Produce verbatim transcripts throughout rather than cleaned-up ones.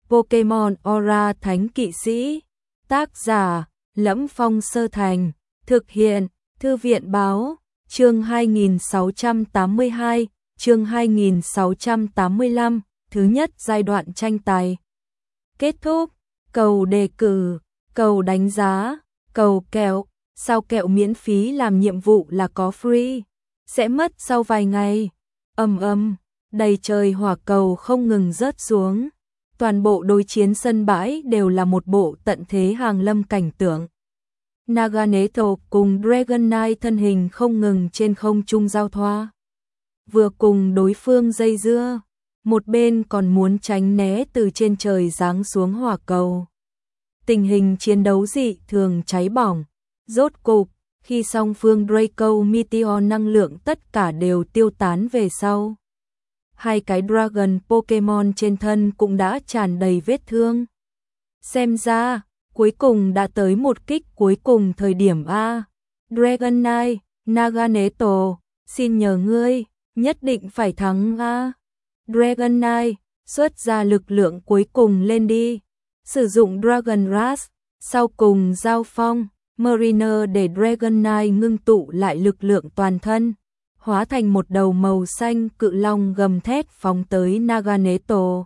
Pokemon Aura Thánh Kỵ Sĩ. Tác giả: Lẫm Phong Sơ Thành. Thực hiện: Thư viện Báo. Chương hai nghìn sáu trăm tám mươi hai, chương hai nghìn sáu trăm tám mươi lăm, thứ nhất giai đoạn tranh tài. Kết thúc. Cầu đề cử, cầu đánh giá, cầu kẹo. Sao kẹo miễn phí làm nhiệm vụ là có free, sẽ mất sau vài ngày. Ầm ầm, đầy trời hỏa cầu không ngừng rớt xuống. Toàn bộ đối chiến sân bãi đều là một bộ tận thế hàng lâm cảnh tượng. Naganeto cùng Dragon Knight thân hình không ngừng trên không trung giao thoa. Vừa cùng đối phương dây dưa, một bên còn muốn tránh né từ trên trời giáng xuống hỏa cầu. Tình hình chiến đấu dị thường cháy bỏng. Rốt cục, khi song phương Draco Meteor năng lượng tất cả đều tiêu tán về sau, hai cái Dragon Pokemon trên thân cũng đã tràn đầy vết thương. Xem ra, cuối cùng đã tới một kích cuối cùng thời điểm A. Dragon Knight, Naganeto, xin nhờ ngươi, nhất định phải thắng A. Dragon Knight, xuất ra lực lượng cuối cùng lên đi. Sử dụng Dragon Rush, sau cùng giao phong. Mariner để Dragon Knight ngưng tụ lại lực lượng toàn thân, hóa thành một đầu màu xanh cự long gầm thét phóng tới Naganeto.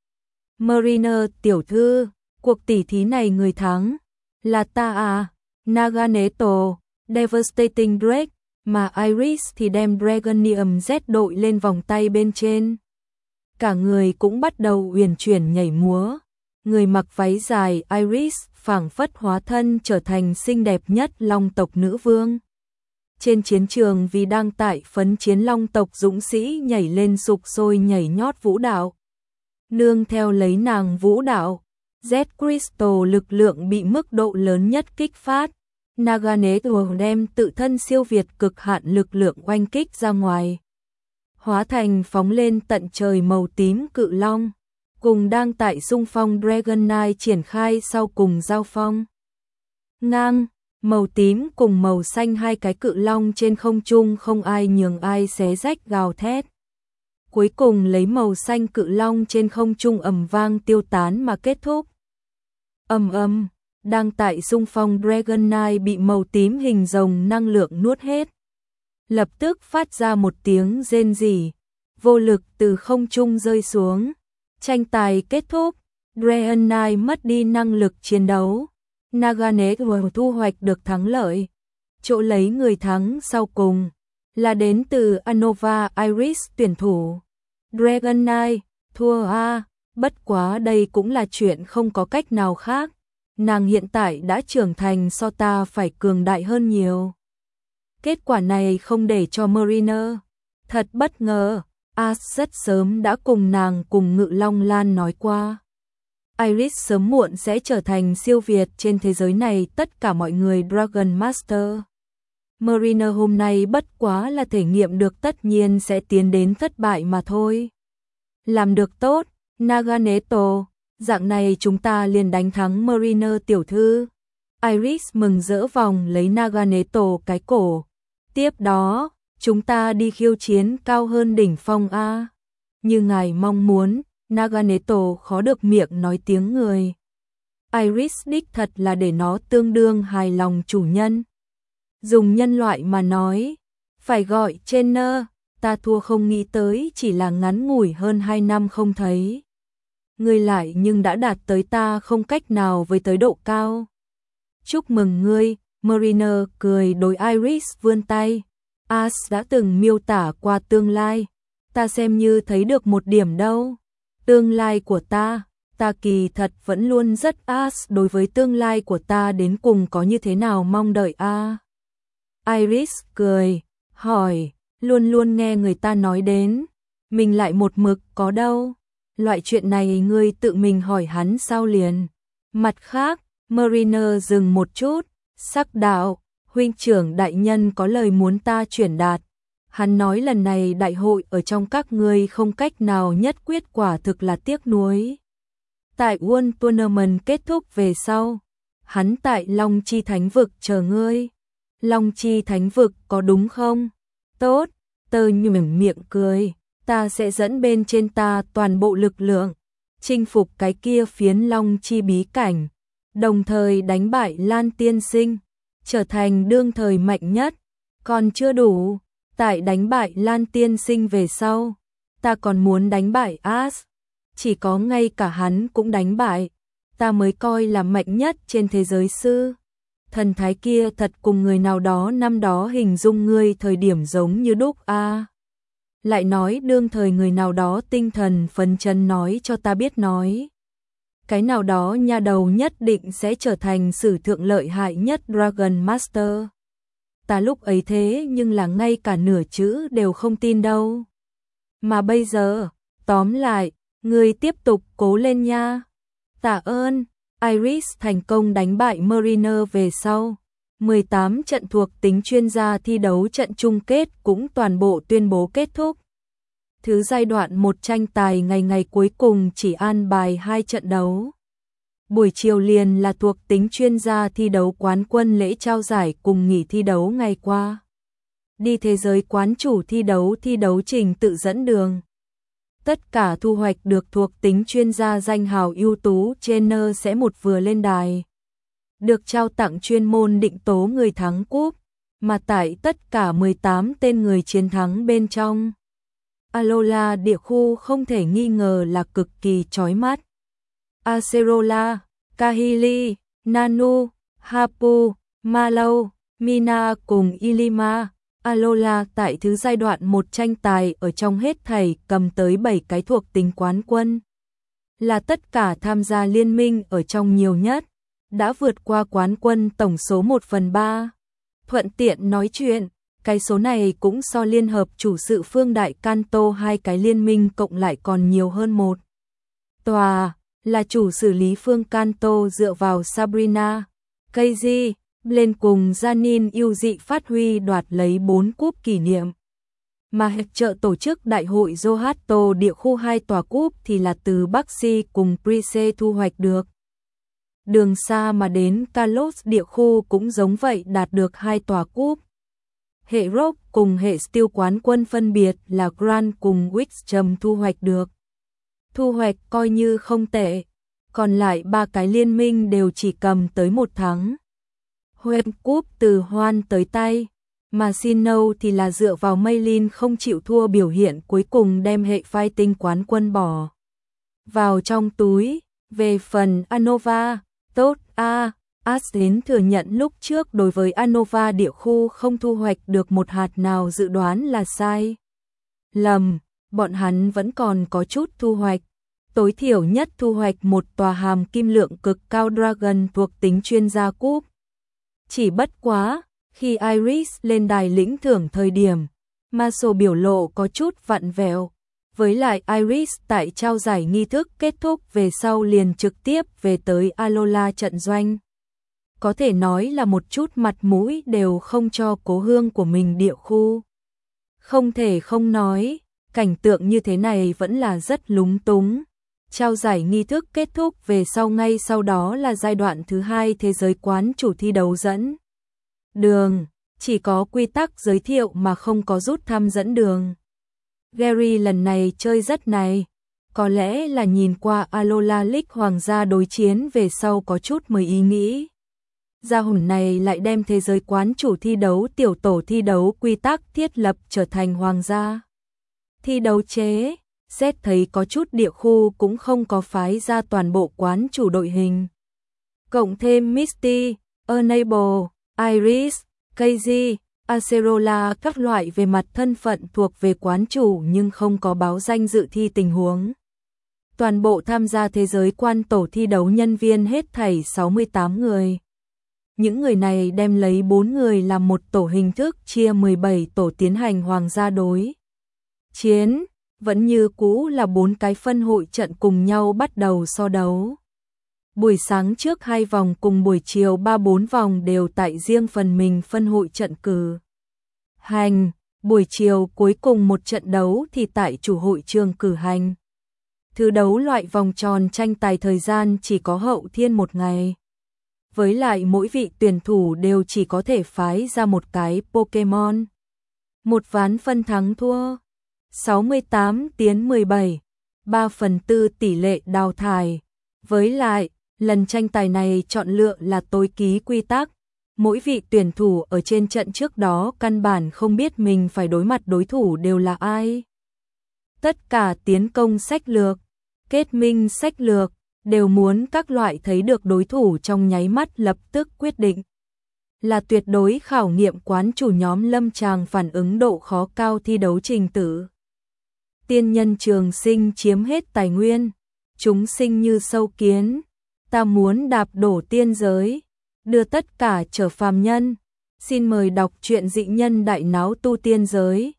Mariner tiểu thư, cuộc tỉ thí này người thắng là ta à? Naganeto, Devastating Drake, mà Iris thì đem Dragonium Z đội lên vòng tay bên trên. Cả người cũng bắt đầu uyển chuyển nhảy múa. Người mặc váy dài Iris phảng phất hóa thân trở thành xinh đẹp nhất long tộc nữ vương. Trên chiến trường vì đang tại phấn chiến long tộc dũng sĩ nhảy lên sục sôi nhảy nhót vũ đạo. Nương theo lấy nàng vũ đạo, Z Crystal lực lượng bị mức độ lớn nhất kích phát. Naganeto đem tự thân siêu việt cực hạn lực lượng oanh kích ra ngoài, hóa thành phóng lên tận trời màu tím cự long. Cùng đang tại xung phong Dragon Knight triển khai sau cùng giao phong. Ngang, màu tím cùng màu xanh hai cái cự long trên không trung không ai nhường ai xé rách gào thét. Cuối cùng lấy màu xanh cự long trên không trung ầm vang tiêu tán mà kết thúc. Ầm ầm, đang tại xung phong Dragon Knight bị màu tím hình rồng năng lượng nuốt hết. Lập tức phát ra một tiếng rên rỉ, vô lực từ không trung rơi xuống. Tranh tài kết thúc, Dragon Knight mất đi năng lực chiến đấu. Naganeto thu hoạch được thắng lợi. Chỗ lấy người thắng sau cùng là đến từ Unova Iris tuyển thủ. Dragon Knight thua a, bất quá đây cũng là chuyện không có cách nào khác. Nàng hiện tại đã trưởng thành so ta phải cường đại hơn nhiều. Kết quả này không để cho Mariner thật bất ngờ. Ash rất sớm đã cùng nàng cùng Ngự Long Lan nói qua. Iris sớm muộn sẽ trở thành siêu việt trên thế giới này tất cả mọi người Dragon Master. Mariner hôm nay bất quá là thể nghiệm được tất nhiên sẽ tiến đến thất bại mà thôi. Làm được tốt, Naganeto, dạng này chúng ta liền đánh thắng Mariner tiểu thư. Iris mừng rỡ vòng lấy Naganeto cái cổ. Tiếp đó, chúng ta đi khiêu chiến cao hơn đỉnh phong A. Như ngài mong muốn, Naganeto khó được miệng nói tiếng người. Iris đích thật là để nó tương đương hài lòng chủ nhân. Dùng nhân loại mà nói, phải gọi trainer, ta thua không nghĩ tới chỉ là ngắn ngủi hơn hai năm không thấy. Ngươi lại nhưng đã đạt tới ta không cách nào với tới độ cao. Chúc mừng ngươi, Mariner cười đối Iris vươn tay. Ash đã từng miêu tả qua tương lai, ta xem như thấy được một điểm đâu. Tương lai của ta, ta kỳ thật vẫn luôn rất Ash đối với tương lai của ta đến cùng có như thế nào mong đợi a. Iris cười, hỏi, luôn luôn nghe người ta nói đến, mình lại một mực có đâu. Loại chuyện này ngươi tự mình hỏi hắn sao liền. Mặt khác, Mariner dừng một chút, sắc đạo. Huynh trưởng đại nhân có lời muốn ta truyền đạt. Hắn nói lần này đại hội ở trong các ngươi không cách nào nhất quyết, quả thực là tiếc nuối. Tại World Tournament kết thúc về sau, hắn tại Long Chi Thánh Vực chờ ngươi. Long Chi Thánh Vực có đúng không? Tốt, tơ như mỉm miệng cười, ta sẽ dẫn bên trên ta toàn bộ lực lượng. chinh phục cái kia phiến Long Chi bí cảnh, đồng thời đánh bại Lan Tiên Sinh, trở thành đương thời mạnh nhất. Còn chưa đủ, tại đánh bại Lan Tiên Sinh về sau, ta còn muốn đánh bại Ash, chỉ có ngay cả hắn cũng đánh bại, ta mới coi là mạnh nhất trên thế giới sư. Thần thái kia thật cùng người nào đó năm đó hình dung ngươi thời điểm giống như đúc a. À. Lại nói đương thời người nào đó tinh thần phấn chấn nói cho ta biết nói. Cái nào đó nha đầu nhất định sẽ trở thành sử thượng lợi hại nhất Dragon Master. Ta lúc ấy thế nhưng là ngay cả nửa chữ đều không tin đâu. Mà bây giờ, tóm lại, ngươi tiếp tục cố lên nha. Tạ ơn. Iris thành công đánh bại Mariner về sau. mười tám trận thuộc tính chuyên gia thi đấu trận chung kết cũng toàn bộ tuyên bố kết thúc. Thứ giai đoạn một tranh tài ngày ngày cuối cùng chỉ an bài hai trận đấu. Buổi chiều liền là thuộc tính chuyên gia thi đấu quán quân lễ trao giải cùng nghỉ thi đấu ngày qua. Đi thế giới quán chủ thi đấu thi đấu trình tự dẫn đường. Tất cả thu hoạch được thuộc tính chuyên gia danh hào ưu tú trainer sẽ một vừa lên đài. Được trao tặng chuyên môn định tố người thắng cúp, mà tại tất cả mười tám tên người chiến thắng bên trong. Alola địa khu không thể nghi ngờ là cực kỳ chói mắt. Acerola, Kahili, Nanu, Hapu, Malau, Mina cùng Ilima. Alola tại thứ giai đoạn một tranh tài ở trong hết thảy cầm tới bảy cái thuộc tính quán quân. Là tất cả tham gia liên minh ở trong nhiều nhất, đã vượt qua quán quân tổng số một phần ba. Thuận tiện nói chuyện, cái số này cũng so liên hợp chủ sự phương Đại Kanto hai cái liên minh cộng lại còn nhiều hơn một. Tòa, là chủ xử lý phương Kanto dựa vào Sabrina, Keiji, lên cùng Janin yêu dị phát huy đoạt lấy bốn cúp kỷ niệm. Mà hiệp trợ tổ chức đại hội Zohato địa khu hai tòa cúp thì là từ Baxi cùng Prise thu hoạch được. Đường xa mà đến Kalos địa khu cũng giống vậy đạt được hai tòa cúp. Hệ Rock cùng hệ Steel quán quân phân biệt là Grand cùng Wixcham thu hoạch được. Thu hoạch coi như không tệ, còn lại ba cái liên minh đều chỉ cầm tới một thắng. Hoen cúp từ hoan tới tay, mà Sinnoh thì là dựa vào Maylin không chịu thua biểu hiện cuối cùng đem hệ fighting quán quân bỏ vào trong túi. Về phần Anova, tốt a, Asden thừa nhận lúc trước đối với Anova địa khu không thu hoạch được một hạt nào dự đoán là sai. Lầm, bọn hắn vẫn còn có chút thu hoạch. Tối thiểu nhất thu hoạch một tòa hàm kim lượng cực cao Dragon thuộc tính chuyên gia cúp. Chỉ bất quá, khi Iris lên đài lĩnh thưởng thời điểm, Marshall biểu lộ có chút vặn vẹo. Với lại Iris tại trao giải nghi thức kết thúc về sau liền trực tiếp về tới Alola trận doanh. Có thể nói là một chút mặt mũi đều không cho cố hương của mình địa khu. Không thể không nói, cảnh tượng như thế này vẫn là rất lúng túng. Trao giải nghi thức kết thúc về sau ngay sau đó là giai đoạn thứ hai thế giới quán chủ thi đấu dẫn đường, chỉ có quy tắc giới thiệu mà không có rút thăm dẫn đường. Gary lần này chơi rất này, có lẽ là nhìn qua Alola League Hoàng gia đối chiến về sau có chút mới ý nghĩ. Gia hồn này lại đem thế giới quán chủ thi đấu tiểu tổ thi đấu quy tắc thiết lập trở thành Hoàng gia thi đấu chế. Xét thấy có chút địa khu cũng không có phái ra toàn bộ quán chủ đội hình. Cộng thêm Misty, Enable, Iris, Keiji, Acerola các loại về mặt thân phận thuộc về quán chủ nhưng không có báo danh dự thi tình huống. Toàn bộ tham gia thế giới quan tổ thi đấu nhân viên hết thảy sáu mươi tám người. Những người này đem lấy bốn người làm một tổ hình thức chia mười bảy tổ tiến hành hoàng gia đối chiến. Vẫn như cũ là bốn cái phân hội trận cùng nhau bắt đầu so đấu. Buổi sáng trước hai vòng cùng buổi chiều ba bốn vòng đều tại riêng phần mình phân hội trận cử hành. Buổi chiều cuối cùng một trận đấu thì tại chủ hội trường cử hành. Thứ đấu loại vòng tròn tranh tài thời gian chỉ có hậu thiên một ngày. Với lại mỗi vị tuyển thủ đều chỉ có thể phái ra một cái Pokemon. Một ván phân thắng thua. sáu mươi tám tiến mười bảy. ba phần tư tỷ lệ đào thải. Với lại, lần tranh tài này chọn lựa là tối ký quy tắc. Mỗi vị tuyển thủ ở trên trận trước đó căn bản không biết mình phải đối mặt đối thủ đều là ai. Tất cả tiến công sách lược, kết minh sách lược, đều muốn các loại thấy được đối thủ trong nháy mắt lập tức quyết định. Là tuyệt đối khảo nghiệm quán chủ nhóm Lâm Tràng phản ứng độ khó cao thi đấu trình tự. Tiên nhân trường sinh chiếm hết tài nguyên, chúng sinh như sâu kiến, ta muốn đạp đổ tiên giới, đưa tất cả trở phàm nhân. Xin mời đọc truyện Dị Nhân Đại Náo Tu Tiên Giới.